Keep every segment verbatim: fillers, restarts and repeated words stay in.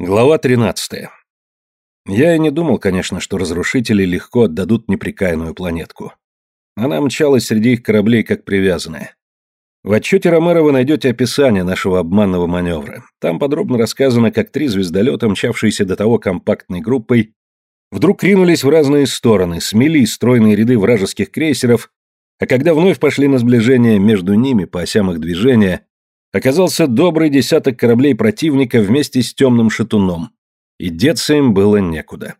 Глава тринадцатая. Я и не думал, конечно, что разрушители легко отдадут неприкаянную планетку. Она мчалась среди их кораблей как привязанная. В отчете Ромеро вы найдете описание нашего обманного маневра. Там подробно рассказано, как три звездолета, мчавшиеся до того компактной группой, вдруг ринулись в разные стороны, смели стройные ряды вражеских крейсеров, а когда вновь пошли на сближение между ними по осям их движения, оказался добрый десяток кораблей противника вместе с темным шатуном, и деться им было некуда.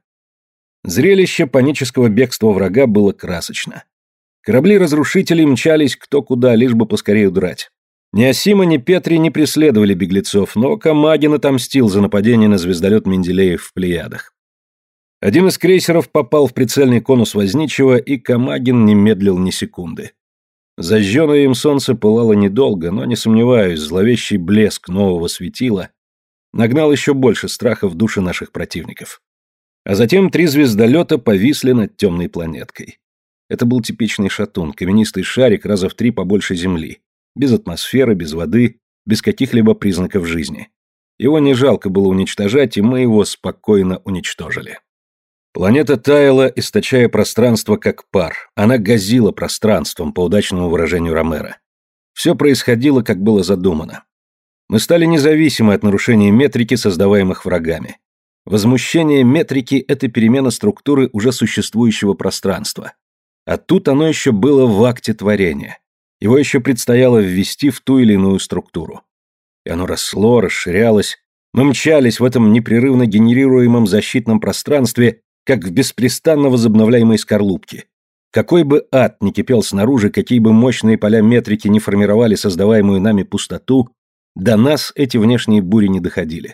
Зрелище панического бегства врага было красочно. Корабли-разрушителей мчались кто куда, лишь бы поскорее удрать. Ни Асима, ни Петри не преследовали беглецов, но Камагин отомстил за нападение на звездолет Менделеев в Плеядах. Один из крейсеров попал в прицельный конус Возничего, и Камагин не медлил ни секунды. Зажженное им солнце пылало недолго, но, не сомневаюсь, зловещий блеск нового светила нагнал еще больше страха в души наших противников. А затем три звездолета повисли над темной планеткой. Это был типичный шатун, каменистый шарик раза в три побольше Земли, без атмосферы, без воды, без каких-либо признаков жизни. Его не жалко было уничтожать, и мы его спокойно уничтожили. Планета таяла, источая пространство как пар. Она газила пространством, по удачному выражению Ромеро. Все происходило, как было задумано. Мы стали независимы от нарушений метрики, создаваемых врагами. Возмущение метрики – это перемена структуры уже существующего пространства. А тут оно еще было в акте творения. Его еще предстояло ввести в ту или иную структуру. И оно росло, расширялось. Мы мчались в этом непрерывно генерируемом защитном пространстве, как в беспрестанно возобновляемой скорлупке. Какой бы ад ни кипел снаружи, какие бы мощные поля метрики не формировали создаваемую нами пустоту, до нас эти внешние бури не доходили.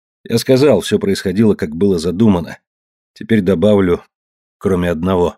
Я сказал, все происходило, как было задумано. Теперь добавлю, кроме одного.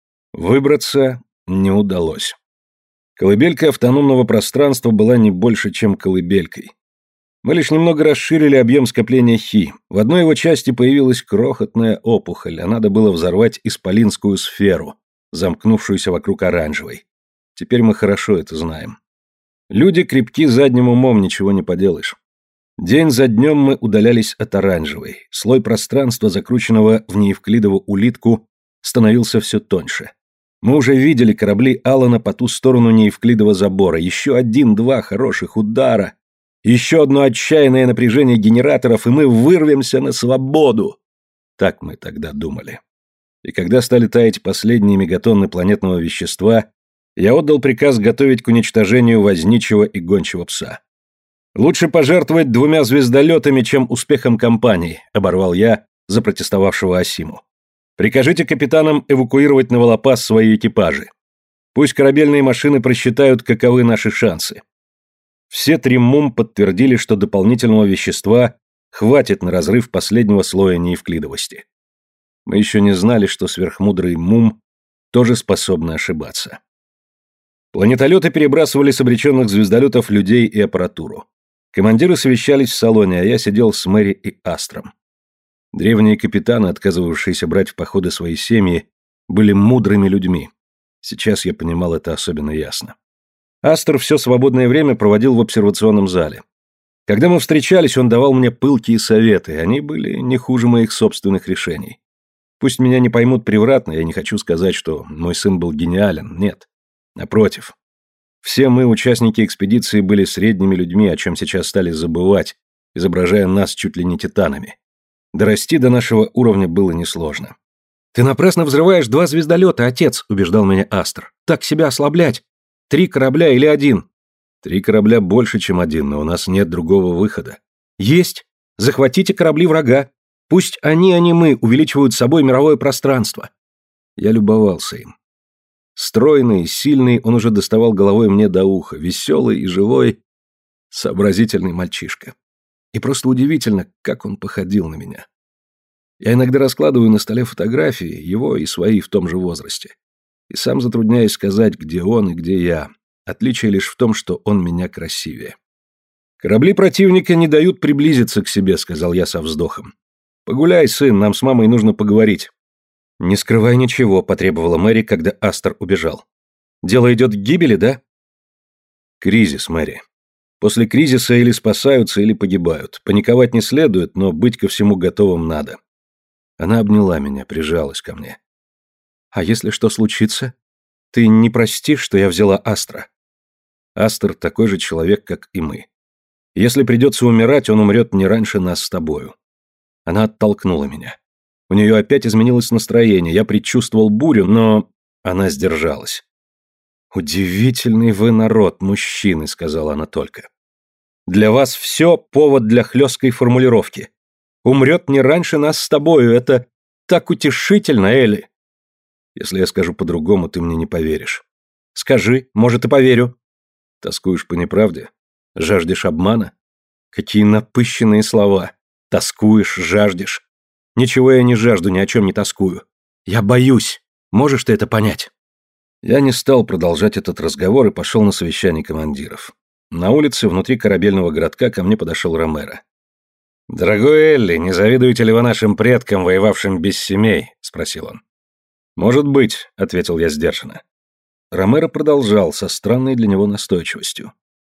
Выбраться не удалось. Колыбелька автономного пространства была не больше, чем колыбелькой. Мы лишь немного расширили объем скопления Хи. В одной его части появилась крохотная опухоль, а надо было взорвать исполинскую сферу, замкнувшуюся вокруг оранжевой. Теперь мы хорошо это знаем. Люди крепки задним умом, ничего не поделаешь. День за днем мы удалялись от оранжевой. Слой пространства, закрученного в неевклидову улитку, становился все тоньше. Мы уже видели корабли Алана по ту сторону неевклидового забора. Еще один-два хороших удара. Еще одно отчаянное напряжение генераторов, и мы вырвемся на свободу. Так мы тогда думали. И когда стали таять последние мегатонны планетного вещества, я отдал приказ готовить к уничтожению Возничего и Гончего пса. «Лучше пожертвовать двумя звездолетами, чем успехом кампании», — оборвал я запротестовавшего Асиму. «Прикажите капитанам эвакуировать на Волопас свои экипажи. Пусть корабельные машины просчитают, каковы наши шансы». Все три МУМ подтвердили, что дополнительного вещества хватит на разрыв последнего слоя неевклидовости. Мы еще не знали, что сверхмудрый МУМ тоже способны ошибаться. Планетолеты перебрасывали с обреченных звездолетов людей и аппаратуру. Командиры совещались в салоне, а я сидел с Мэри и Астром. Древние капитаны, отказывавшиеся брать в походы свои семьи, были мудрыми людьми. Сейчас я понимал это особенно ясно. Астр все свободное время проводил в обсервационном зале. Когда мы встречались, он давал мне пылкие советы, они были не хуже моих собственных решений. Пусть меня не поймут превратно, я не хочу сказать, что мой сын был гениален, нет. Напротив. Все мы, участники экспедиции, были средними людьми, о чем сейчас стали забывать, изображая нас чуть ли не титанами. Дорасти до нашего уровня было несложно. «Ты напрасно взрываешь два звездолета, отец», — убеждал меня Астр. «Так себя ослаблять. Три корабля или один?» «Три корабля больше, чем один, но у нас нет другого выхода». «Есть. Захватите корабли врага. Пусть они, а не мы, увеличивают собой мировое пространство». Я любовался им. Стройный, сильный, он уже доставал головой мне до уха, веселый и живой, сообразительный мальчишка. И просто удивительно, как он походил на меня. Я иногда раскладываю на столе фотографии, его и свои в том же возрасте. И сам затрудняюсь сказать, где он и где я. Отличие лишь в том, что он меня красивее. «Корабли противника не дают приблизиться к себе», — сказал я со вздохом. «Погуляй, сын, нам с мамой нужно поговорить». «Не скрывай ничего», — потребовала Мэри, когда Астр убежал. «Дело идет к гибели, да?» «Кризис, Мэри. После кризиса или спасаются, или погибают. Паниковать не следует, но быть ко всему готовым надо. Она обняла меня, прижалась ко мне. А если что случится? Ты не простишь, что я взяла Астра? Астер такой же человек, как и мы. Если придется умирать, он умрет не раньше нас с тобою. Она оттолкнула меня. У нее опять изменилось настроение, я предчувствовал бурю, но она сдержалась. «Удивительный вы народ, мужчины», — сказала она только. «Для вас все повод для хлесткой формулировки. Умрет не раньше нас с тобою, это так утешительно, Элли». «Если я скажу по-другому, ты мне не поверишь». «Скажи, может, и поверю». «Тоскуешь по неправде? Жаждешь обмана?» «Какие напыщенные слова. Тоскуешь, жаждешь». «Ничего я не жажду, ни о чем не тоскую. Я боюсь. Можешь ты это понять?» Я не стал продолжать этот разговор и пошел на совещание командиров. На улице, внутри корабельного городка, ко мне подошел Ромеро. «Дорогой Элли, не завидуете ли вы нашим предкам, воевавшим без семей?» – спросил он. «Может быть», – ответил я сдержанно. Ромеро продолжал со странной для него настойчивостью.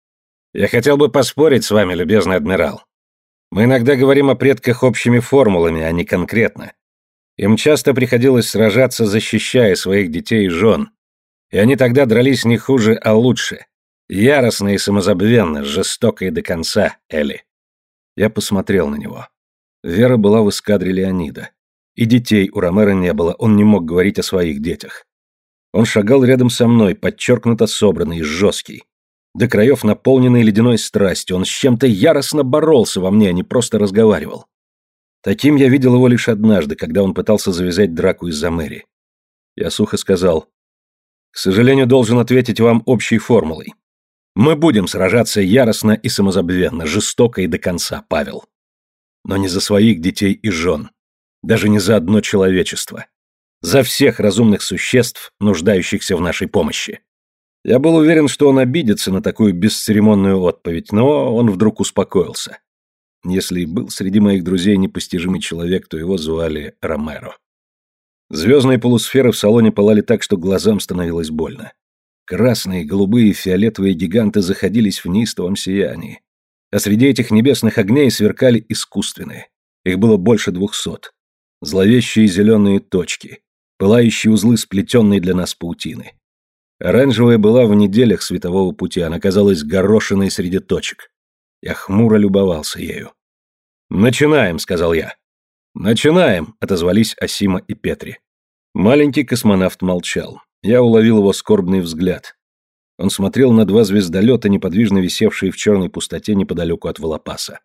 «Я хотел бы поспорить с вами, любезный адмирал. Мы иногда говорим о предках общими формулами, а не конкретно. Им часто приходилось сражаться, защищая своих детей и жен. И они тогда дрались не хуже, а лучше. Яростно и самозабвенно, жестоко и до конца, Элли». Я посмотрел на него. Вера была в эскадре Леонида. И детей у Ромеро не было, он не мог говорить о своих детях. Он шагал рядом со мной, подчеркнуто собранный, жесткий. До краев наполненный ледяной страстью, он с чем-то яростно боролся во мне, а не просто разговаривал. Таким я видел его лишь однажды, когда он пытался завязать драку из-за Мэри. Я сухо сказал: «К сожалению, должен ответить вам общей формулой. Мы будем сражаться яростно и самозабвенно, жестоко и до конца, Павел. Но не за своих детей и жен, даже не за одно человечество. За всех разумных существ, нуждающихся в нашей помощи». Я был уверен, что он обидится на такую бесцеремонную отповедь, но он вдруг успокоился. Если и был среди моих друзей непостижимый человек, то его звали Ромеро. Звездные полусферы в салоне пылали так, что глазам становилось больно. Красные, голубые, фиолетовые гиганты заходились в неистовом сиянии. А среди этих небесных огней сверкали искусственные. Их было больше двухсот. Зловещие зеленые точки, пылающие узлы сплетенной для нас паутины. Оранжевая была в неделях светового пути, она казалась горошиной среди точек. Я хмуро любовался ею. «Начинаем», — сказал я. «Начинаем», — отозвались Асима и Петри. Маленький космонавт молчал. Я уловил его скорбный взгляд. Он смотрел на два звездолета, неподвижно висевшие в черной пустоте неподалеку от Волопаса.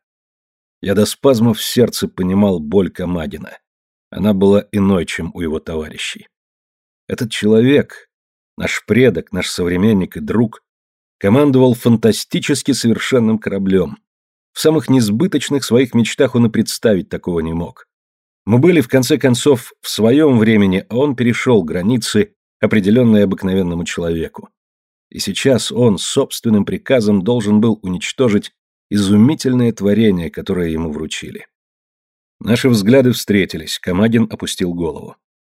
Я до спазмов в сердце понимал боль Камагина. Она была иной, чем у его товарищей. Этот человек, наш предок, наш современник и друг, командовал фантастически совершенным кораблем. В самых несбыточных своих мечтах он и представить такого не мог. Мы были, в конце концов, в своем времени, а он перешел границы, определенные обыкновенному человеку. И сейчас он собственным приказом должен был уничтожить изумительное творение, которое ему вручили. Наши взгляды встретились, Камагин опустил голову.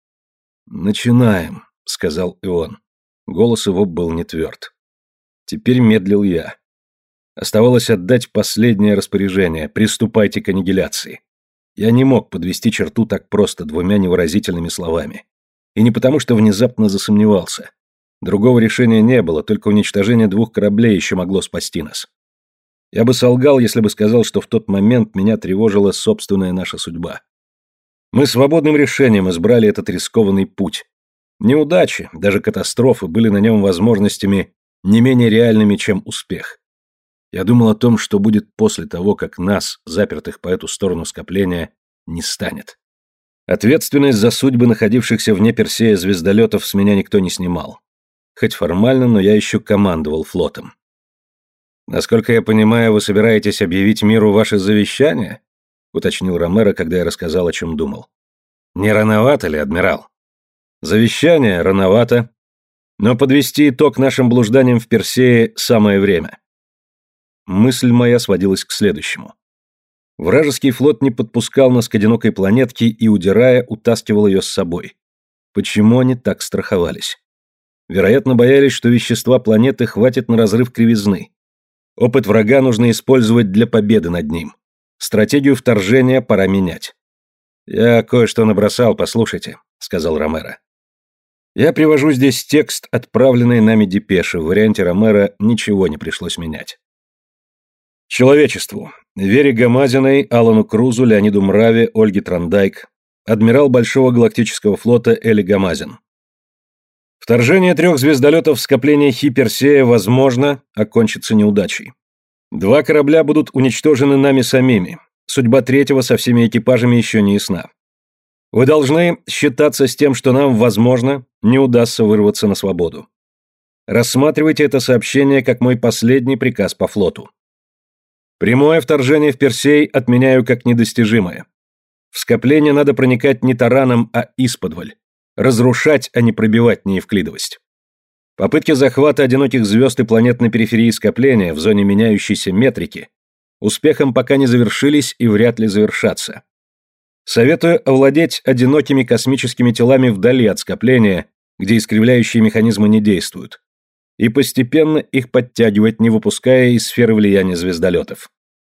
«Начинаем», — сказал и он. Голос его был не тверд. Теперь медлил я. Оставалось отдать последнее распоряжение: приступайте к аннигиляции. Я не мог подвести черту так просто двумя невыразительными словами. И не потому, что внезапно засомневался. Другого решения не было, только уничтожение двух кораблей еще могло спасти нас. Я бы солгал, если бы сказал, что в тот момент меня тревожила собственная наша судьба. Мы свободным решением избрали этот рискованный путь. Неудачи, даже катастрофы, были на нем возможностями не менее реальными, чем успех. Я думал о том, что будет после того, как нас, запертых по эту сторону скопления, не станет. Ответственность за судьбы находившихся вне Персея звездолетов с меня никто не снимал. Хоть формально, но я еще командовал флотом. «Насколько я понимаю, вы собираетесь объявить миру ваше завещание?» — уточнил Ромеро, когда я рассказал, о чем думал. «Не рановато ли, адмирал?» «Завещание рановато, но подвести итог нашим блужданиям в Персее самое время». Мысль моя сводилась к следующему. Вражеский флот не подпускал нас к одинокой планетке и, удирая, утаскивал ее с собой. Почему они так страховались? Вероятно, боялись, что вещества планеты хватит на разрыв кривизны. Опыт врага нужно использовать для победы над ним. Стратегию вторжения пора менять. «Я кое-что набросал, послушайте», — сказал Ромеро. Я привожу здесь текст, отправленный нами депеши. В варианте Ромеро ничего не пришлось менять. Человечеству. Вере Гамазиной, Алану Крузу, Леониду Мраве, Ольге Трандайк. Адмирал Большого галактического флота Эли Гамазин. Вторжение трех звездолетов в скопление Хи-Персея возможно, окончится неудачей. Два корабля будут уничтожены нами самими. Судьба третьего со всеми экипажами еще не ясна. Вы должны считаться с тем, что нам, возможно, не удастся вырваться на свободу. Рассматривайте это сообщение как мой последний приказ по флоту. Прямое вторжение в Персей отменяю как недостижимое. В скопление надо проникать не тараном, а исподволь. Разрушать, а не пробивать неевклидовость. Попытки захвата одиноких звезд и планет на периферии скопления в зоне меняющейся метрики успехом пока не завершились и вряд ли завершатся. Советую овладеть одинокими космическими телами вдали от скопления, где искривляющие механизмы не действуют, и постепенно их подтягивать, не выпуская из сферы влияния звездолетов.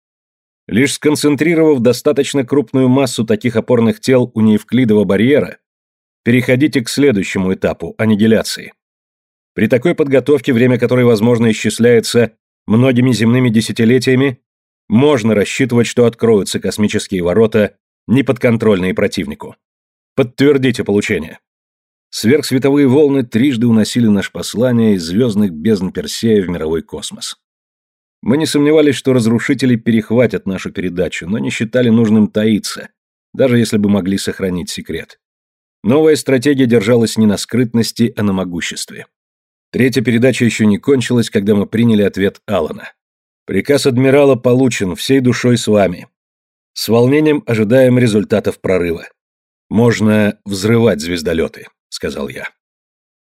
Лишь сконцентрировав достаточно крупную массу таких опорных тел у неевклидового барьера, переходите к следующему этапу – аннигиляции. При такой подготовке, время которой, возможно, исчисляется многими земными десятилетиями, можно рассчитывать, что откроются космические ворота, неподконтрольные противнику. Подтвердите получение. Сверхсветовые волны трижды уносили наше послание из звездных бездн Персея в мировой космос. Мы не сомневались, что разрушители перехватят нашу передачу, но не считали нужным таиться, даже если бы могли сохранить секрет. Новая стратегия держалась не на скрытности, а на могуществе. Третья передача еще не кончилась, когда мы приняли ответ Алана. Приказ адмирала получен, всей душой с вами. С волнением ожидаем результатов прорыва. Можно взрывать звездолеты, сказал я.